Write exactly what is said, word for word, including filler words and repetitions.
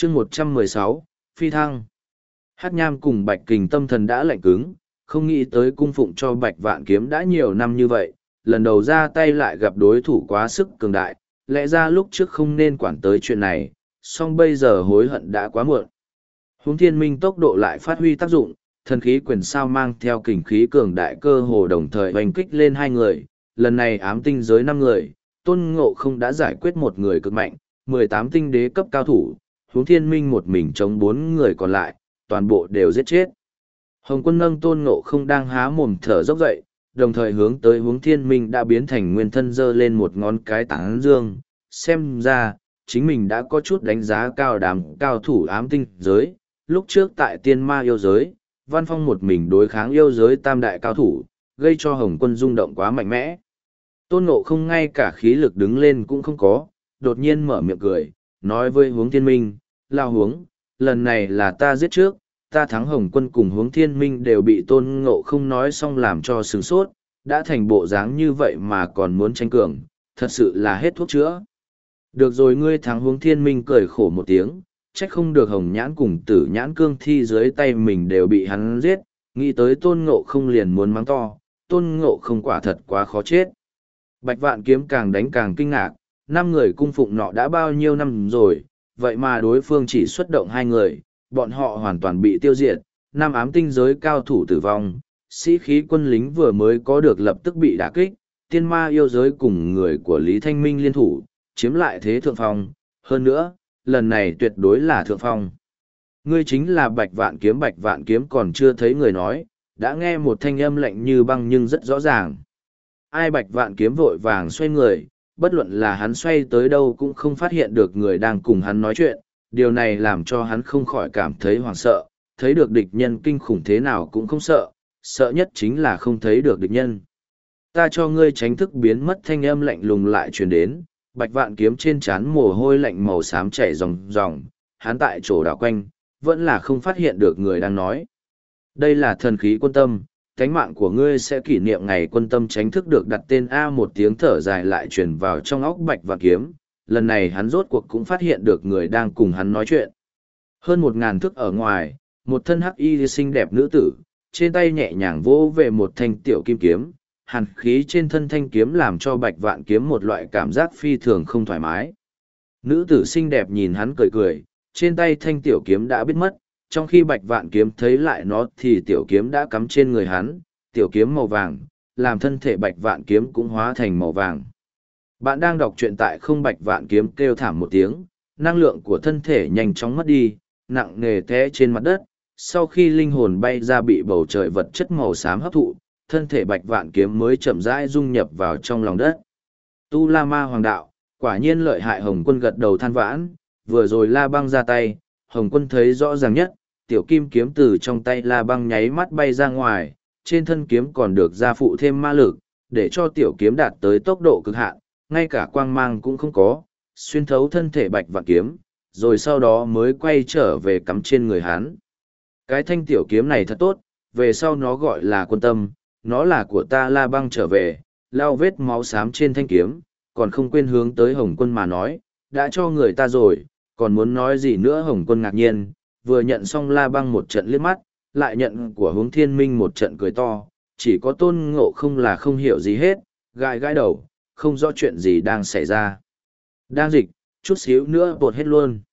chương một trăm mười sáu, Phi Thăng. Hát Nham cùng Bạch Kình tâm thần đã lạnh cứng, không nghĩ tới cung phụng cho Bạch Vạn Kiếm đã nhiều năm như vậy, lần đầu ra tay lại gặp đối thủ quá sức cường đại, lẽ ra lúc trước không nên quản tới chuyện này, song bây giờ hối hận đã quá muộn. Huống Thiên Minh tốc độ lại phát huy tác dụng, thần khí quyền sao mang theo kình khí cường đại cơ hồ đồng thời hoành kích lên hai người, lần này ám tinh giới năm người, Tôn Ngộ Không đã giải quyết một người cực mạnh, mười tám tinh đế cấp cao thủ, Huống Thiên Minh một mình chống bốn người còn lại, toàn bộ đều giết chết. Hồng Quân nâng Tôn Ngộ Không đang há mồm thở dốc dậy, đồng thời hướng tới Huống Thiên Minh đã biến thành nguyên thân giơ lên một ngón cái tán dương, xem ra, chính mình đã có chút đánh giá cao đám cao thủ ám tinh giới, lúc trước tại tiên ma yêu giới, Văn Phong một mình đối kháng yêu giới tam đại cao thủ, gây cho Hồng Quân rung động quá mạnh mẽ. Tôn Ngộ Không ngay cả khí lực đứng lên cũng không có, đột nhiên mở miệng cười, nói với Huống Thiên Minh, lao Huống, lần này là ta giết trước, ta thắng Hồng Quân cùng Huống Thiên Minh đều bị Tôn Ngộ Không nói xong làm cho sửng sốt, đã thành bộ dáng như vậy mà còn muốn tranh cường, thật sự là hết thuốc chữa. Được rồi, ngươi thắng Huống Thiên Minh cười khổ một tiếng, trách không được Hồng Nhãn cùng Tử Nhãn cương thi dưới tay mình đều bị hắn giết, nghĩ tới Tôn Ngộ Không liền muốn mắng to, Tôn Ngộ Không quả thật quá khó chết. Bạch Vạn Kiếm càng đánh càng kinh ngạc, năm người cung phụng nọ đã bao nhiêu năm rồi, vậy mà đối phương chỉ xuất động hai người, bọn họ hoàn toàn bị tiêu diệt, năm ám tinh giới cao thủ tử vong, sĩ khí quân lính vừa mới có được lập tức bị đả kích, tiên ma yêu giới cùng người của Lý Thanh Minh liên thủ, chiếm lại thế thượng phong, hơn nữa, lần này tuyệt đối là thượng phong. Ngươi chính là Bạch Vạn Kiếm. Bạch Vạn Kiếm còn chưa thấy người nói, đã nghe một thanh âm lạnh như băng nhưng rất rõ ràng. Ai? Bạch Vạn Kiếm vội vàng xoay người, bất luận là hắn xoay tới đâu cũng không phát hiện được người đang cùng hắn nói chuyện, điều này làm cho hắn không khỏi cảm thấy hoảng sợ, thấy được địch nhân kinh khủng thế nào cũng không sợ, sợ nhất chính là không thấy được địch nhân. Ta cho ngươi tránh thức biến mất. Thanh âm lạnh lùng lại truyền đến, Bạch Vạn Kiếm trên trán mồ hôi lạnh màu xám chảy ròng ròng, hắn tại chỗ đảo quanh, vẫn là không phát hiện được người đang nói. Đây là thần khí quân tâm, cánh mạng của ngươi sẽ kỷ niệm ngày quân tâm tránh thức được đặt tên A. Một tiếng thở dài lại truyền vào trong óc Bạch Vạn Kiếm, lần này hắn rốt cuộc cũng phát hiện được người đang cùng hắn nói chuyện. Hơn một ngàn thước ở ngoài, một thân hắc y xinh đẹp nữ tử, trên tay nhẹ nhàng vỗ về một thanh tiểu kim kiếm, hàn khí trên thân thanh kiếm làm cho Bạch Vạn Kiếm một loại cảm giác phi thường không thoải mái. Nữ tử xinh đẹp nhìn hắn cười cười, trên tay thanh tiểu kiếm đã biết mất, trong khi Bạch Vạn Kiếm thấy lại nó thì tiểu kiếm đã cắm trên người hắn, tiểu kiếm màu vàng, làm thân thể Bạch Vạn Kiếm cũng hóa thành màu vàng. Bạn đang đọc truyện tại không. Bạch Vạn Kiếm kêu thảm một tiếng, năng lượng của thân thể nhanh chóng mất đi, nặng nề té trên mặt đất, sau khi linh hồn bay ra bị bầu trời vật chất màu xám hấp thụ, thân thể Bạch Vạn Kiếm mới chậm rãi dung nhập vào trong lòng đất. Tu La Ma Hoàng Đạo, quả nhiên lợi hại. Hồng Quân gật đầu than vãn, vừa rồi La Băng ra tay, Hồng Quân thấy rõ ràng nhất, tiểu kim kiếm từ trong tay La Băng nháy mắt bay ra ngoài, trên thân kiếm còn được gia phụ thêm ma lực, để cho tiểu kiếm đạt tới tốc độ cực hạn, ngay cả quang mang cũng không có, xuyên thấu thân thể Bạch Vạn Kiếm, rồi sau đó mới quay trở về cắm trên người hắn. Cái thanh tiểu kiếm này thật tốt, về sau nó gọi là quân tâm, nó là của ta. La Băng trở về, lau vết máu xám trên thanh kiếm, còn không quên hướng tới Hồng Quân mà nói, đã cho người ta rồi, còn muốn nói gì nữa. Hồng Quân ngạc nhiên, vừa nhận xong La Băng một trận liếc mắt, lại nhận của Huống Thiên Minh một trận cười to, chỉ có Tôn Ngộ Không là không hiểu gì hết, gãi gãi đầu, không rõ chuyện gì đang xảy ra. Đang dịch, chút xíu nữa bột hết luôn.